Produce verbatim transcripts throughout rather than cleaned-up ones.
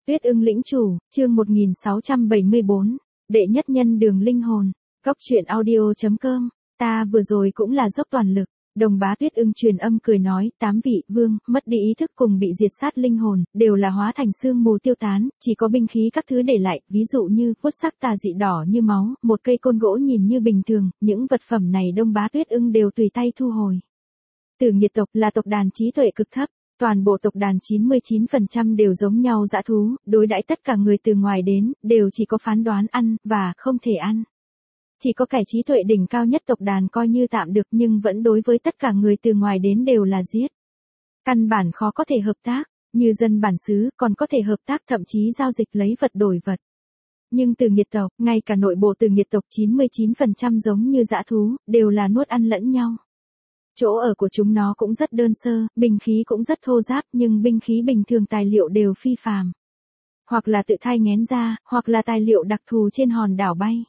Tuyết ưng lĩnh chủ, chương một nghìn sáu trăm bảy mươi bốn, đệ nhất nhân đường linh hồn. Cóc truyện audio chấm com, ta vừa rồi cũng là dốc toàn lực. Đồng bá Tuyết ưng truyền âm cười nói, tám vị vương, mất đi ý thức cùng bị diệt sát linh hồn, đều là hóa thành sương mù tiêu tán, chỉ có binh khí các thứ để lại, ví dụ như, vuốt sắc tà dị đỏ như máu, một cây côn gỗ nhìn như bình thường, những vật phẩm này Đông bá Tuyết ưng đều tùy tay thu hồi. Tử Nghiệt tộc là tộc đàn trí tuệ cực thấp. Toàn bộ tộc đàn chín mươi chín phần trăm đều giống nhau dã thú, đối đãi tất cả người từ ngoài đến, đều chỉ có phán đoán ăn, và không thể ăn. Chỉ có kẻ trí tuệ đỉnh cao nhất tộc đàn coi như tạm được nhưng vẫn đối với tất cả người từ ngoài đến đều là giết. Căn bản khó có thể hợp tác, như dân bản xứ còn có thể hợp tác thậm chí giao dịch lấy vật đổi vật. Nhưng Tử Nghiệt tộc, ngay cả nội bộ Tử Nghiệt tộc chín mươi chín phần trăm giống như dã thú, đều là nuốt ăn lẫn nhau. Chỗ ở của chúng nó cũng rất đơn sơ, binh khí cũng rất thô ráp nhưng binh khí bình thường tài liệu đều phi phàm. Hoặc là tự thai nghén ra, hoặc là tài liệu đặc thù trên hòn đảo bay.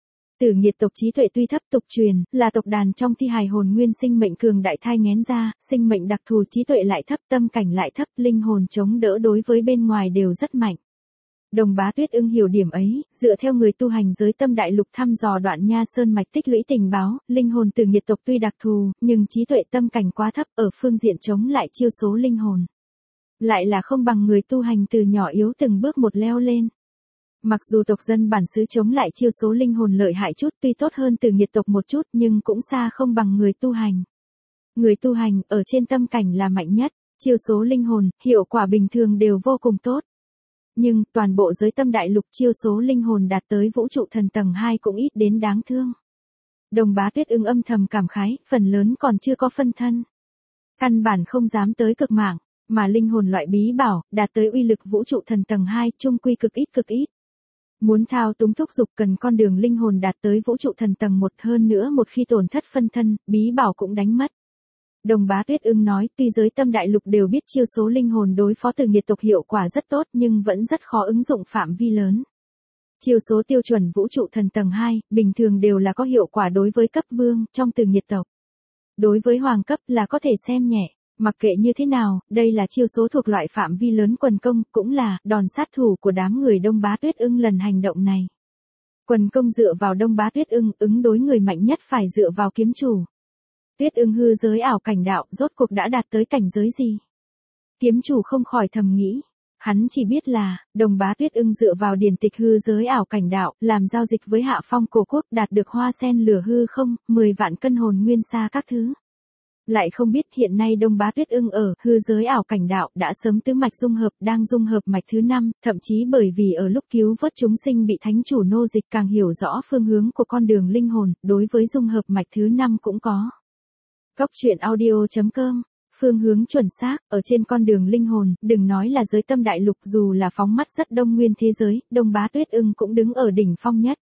Tử Nghiệt tộc trí tuệ tuy thấp tục truyền, là tộc đàn trong thi hài hồn nguyên sinh mệnh cường đại thai nghén ra, sinh mệnh đặc thù trí tuệ lại thấp, tâm cảnh lại thấp, linh hồn chống đỡ đối với bên ngoài đều rất mạnh. Đồng bá Tuyết ưng hiểu điểm ấy, dựa theo người tu hành giới tâm đại lục thăm dò đoạn nha sơn mạch tích lũy tình báo, linh hồn Tử Nghiệt tộc tuy đặc thù, nhưng trí tuệ tâm cảnh quá thấp ở phương diện chống lại chiêu số linh hồn. Lại là không bằng người tu hành từ nhỏ yếu từng bước một leo lên. Mặc dù tộc dân bản xứ chống lại chiêu số linh hồn lợi hại chút tuy tốt hơn Tử Nghiệt tộc một chút nhưng cũng xa không bằng người tu hành. Người tu hành ở trên tâm cảnh là mạnh nhất, chiêu số linh hồn, hiệu quả bình thường đều vô cùng tốt. Nhưng, toàn bộ giới tâm đại lục chiêu số linh hồn đạt tới vũ trụ thần tầng hai cũng ít đến đáng thương. Đồng bá Tuyết ưng âm thầm cảm khái, phần lớn còn chưa có phân thân. Căn bản không dám tới cực mạng, mà linh hồn loại bí bảo, đạt tới uy lực vũ trụ thần tầng hai, trung quy cực ít cực ít. Muốn thao túng thúc dục cần con đường linh hồn đạt tới vũ trụ thần tầng một hơn nữa một khi tổn thất phân thân, bí bảo cũng đánh mất. Đồng bá Tuyết ưng nói tuy giới tâm đại lục đều biết chiêu số linh hồn đối phó Tử Nghiệt tộc hiệu quả rất tốt nhưng vẫn rất khó ứng dụng phạm vi lớn. Chiêu số tiêu chuẩn vũ trụ thần tầng hai, bình thường đều là có hiệu quả đối với cấp vương trong Tử Nghiệt tộc. Đối với hoàng cấp là có thể xem nhẹ, mặc kệ như thế nào, đây là chiêu số thuộc loại phạm vi lớn quần công, cũng là đòn sát thủ của đám người Đông bá Tuyết ưng lần hành động này. Quần công dựa vào Đông bá Tuyết ưng, ứng đối người mạnh nhất phải dựa vào kiếm chủ. Tuyết ưng hư giới ảo cảnh đạo rốt cuộc đã đạt tới cảnh giới gì? Kiếm chủ không khỏi thầm nghĩ. Hắn chỉ biết là, Đồng bá Tuyết ưng dựa vào điển tịch hư giới ảo cảnh đạo, làm giao dịch với Hạ Phong cổ quốc đạt được hoa sen lửa hư không, mười vạn cân hồn nguyên sa các thứ. Lại không biết hiện nay Đông bá Tuyết ưng ở hư giới ảo cảnh đạo đã sớm tứ mạch dung hợp đang dung hợp mạch thứ năm, thậm chí bởi vì ở lúc cứu vớt chúng sinh bị thánh chủ nô dịch càng hiểu rõ phương hướng của con đường linh hồn, đối với dung hợp mạch thứ năm cũng có. Cóc truyện audio chấm com, phương hướng chuẩn xác, ở trên con đường linh hồn, đừng nói là giới tâm đại lục dù là phóng mắt rất đông nguyên thế giới, Đông bá Tuyết ưng cũng đứng ở đỉnh phong nhất.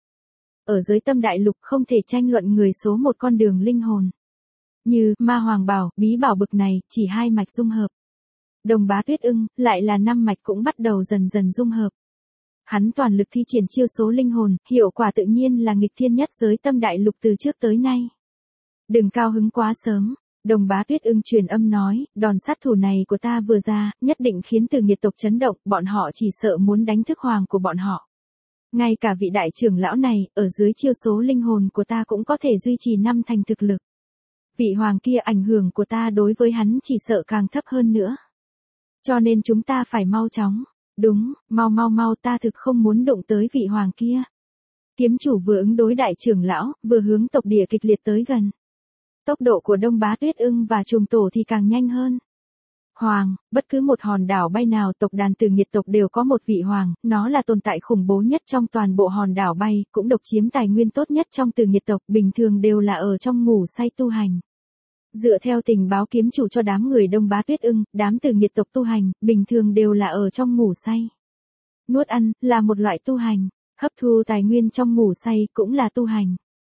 Ở giới tâm đại lục không thể tranh luận người số một con đường linh hồn. Như, ma hoàng bảo, bí bảo bực này, chỉ hai mạch dung hợp. Đồng bá Tuyết ưng, lại là năm mạch cũng bắt đầu dần dần dung hợp. Hắn toàn lực thi triển chiêu số linh hồn, hiệu quả tự nhiên là nghịch thiên nhất giới tâm đại lục từ trước tới nay. Đừng cao hứng quá sớm, Đồng bá Tuyết ưng truyền âm nói, đòn sát thủ này của ta vừa ra, nhất định khiến Tử Nghiệt tộc chấn động, bọn họ chỉ sợ muốn đánh thức hoàng của bọn họ. Ngay cả vị đại trưởng lão này, ở dưới chiêu số linh hồn của ta cũng có thể duy trì năm thành thực lực. Vị hoàng kia ảnh hưởng của ta đối với hắn chỉ sợ càng thấp hơn nữa. Cho nên chúng ta phải mau chóng, đúng, mau mau mau ta thực không muốn đụng tới vị hoàng kia. Kiếm chủ vừa ứng đối đại trưởng lão, vừa hướng tộc địa kịch liệt tới gần. Tốc độ của Đông bá Tuyết ưng và trùng tổ thì càng nhanh hơn. Hoàng, bất cứ một hòn đảo bay nào tộc đàn Tử Nghiệt tộc đều có một vị hoàng, nó là tồn tại khủng bố nhất trong toàn bộ hòn đảo bay, cũng độc chiếm tài nguyên tốt nhất trong Tử Nghiệt tộc, bình thường đều là ở trong ngủ say tu hành. Dựa theo tình báo kiếm chủ cho đám người Đông bá Tuyết ưng, đám Tử Nghiệt tộc tu hành, bình thường đều là ở trong ngủ say. Nuốt ăn, là một loại tu hành, hấp thu tài nguyên trong ngủ say cũng là tu hành.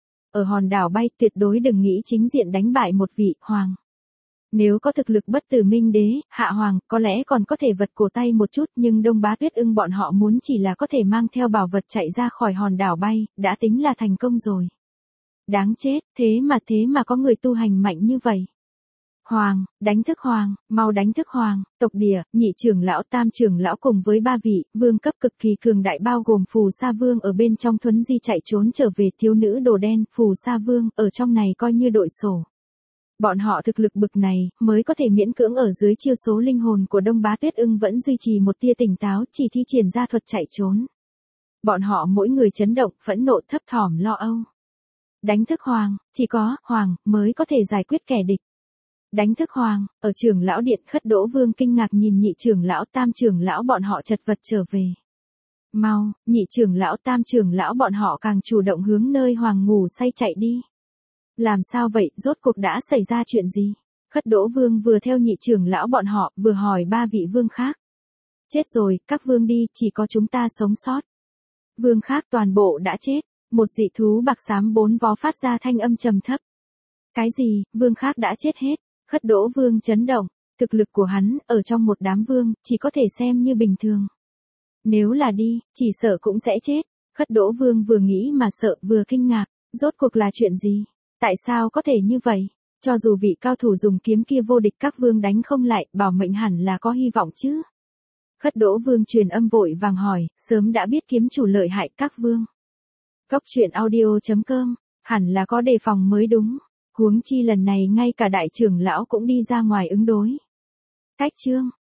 Ở hòn đảo bay tuyệt đối đừng nghĩ chính diện đánh bại một vị hoàng. Nếu có thực lực bất tử minh đế, hạ hoàng, có lẽ còn có thể vật cổ tay một chút nhưng Đông bá Tuyết ưng bọn họ muốn chỉ là có thể mang theo bảo vật chạy ra khỏi hòn đảo bay, đã tính là thành công rồi. Đáng chết, thế mà thế mà có người tu hành mạnh như vậy. Hoàng, đánh thức Hoàng, mau đánh thức Hoàng, tộc địa, nhị trưởng lão tam trưởng lão cùng với ba vị, vương cấp cực kỳ cường đại bao gồm Phù Sa Vương ở bên trong thuấn di chạy trốn trở về thiếu nữ đồ đen, Phù Sa Vương, ở trong này coi như đội sổ. Bọn họ thực lực bực này, mới có thể miễn cưỡng ở dưới chiêu số linh hồn của Đông Bá Tuyết Ưng vẫn duy trì một tia tỉnh táo, chỉ thi triển ra thuật chạy trốn. Bọn họ mỗi người chấn động, phẫn nộ thấp thỏm lo âu. Đánh thức Hoàng, chỉ có Hoàng mới có thể giải quyết kẻ địch. Đánh thức Hoàng, ở trưởng lão điện Khất Đỗ Vương kinh ngạc nhìn nhị trưởng lão tam trưởng lão bọn họ chật vật trở về. Mau, nhị trưởng lão tam trưởng lão bọn họ càng chủ động hướng nơi Hoàng ngủ say chạy đi. Làm sao vậy, rốt cuộc đã xảy ra chuyện gì? Khất Đỗ Vương vừa theo nhị trưởng lão bọn họ, vừa hỏi ba vị vương khác. Chết rồi, các vương đi, chỉ có chúng ta sống sót. Vương khác toàn bộ đã chết, một dị thú bạc xám bốn vó phát ra thanh âm trầm thấp. Cái gì, vương khác đã chết hết? Khất Đỗ Vương chấn động, thực lực của hắn, ở trong một đám vương, chỉ có thể xem như bình thường. Nếu là đi, chỉ sợ cũng sẽ chết. Khất Đỗ Vương vừa nghĩ mà sợ vừa kinh ngạc, rốt cuộc là chuyện gì? Tại sao có thể như vậy? Cho dù vị cao thủ dùng kiếm kia vô địch các vương đánh không lại, bảo mệnh hẳn là có hy vọng chứ. Khất Đỗ Vương truyền âm vội vàng hỏi, sớm đã biết kiếm chủ lợi hại các vương. Cốc truyện audio chấm com, hẳn là có đề phòng mới đúng. Huống chi lần này ngay cả đại trưởng lão cũng đi ra ngoài ứng đối. Cách chương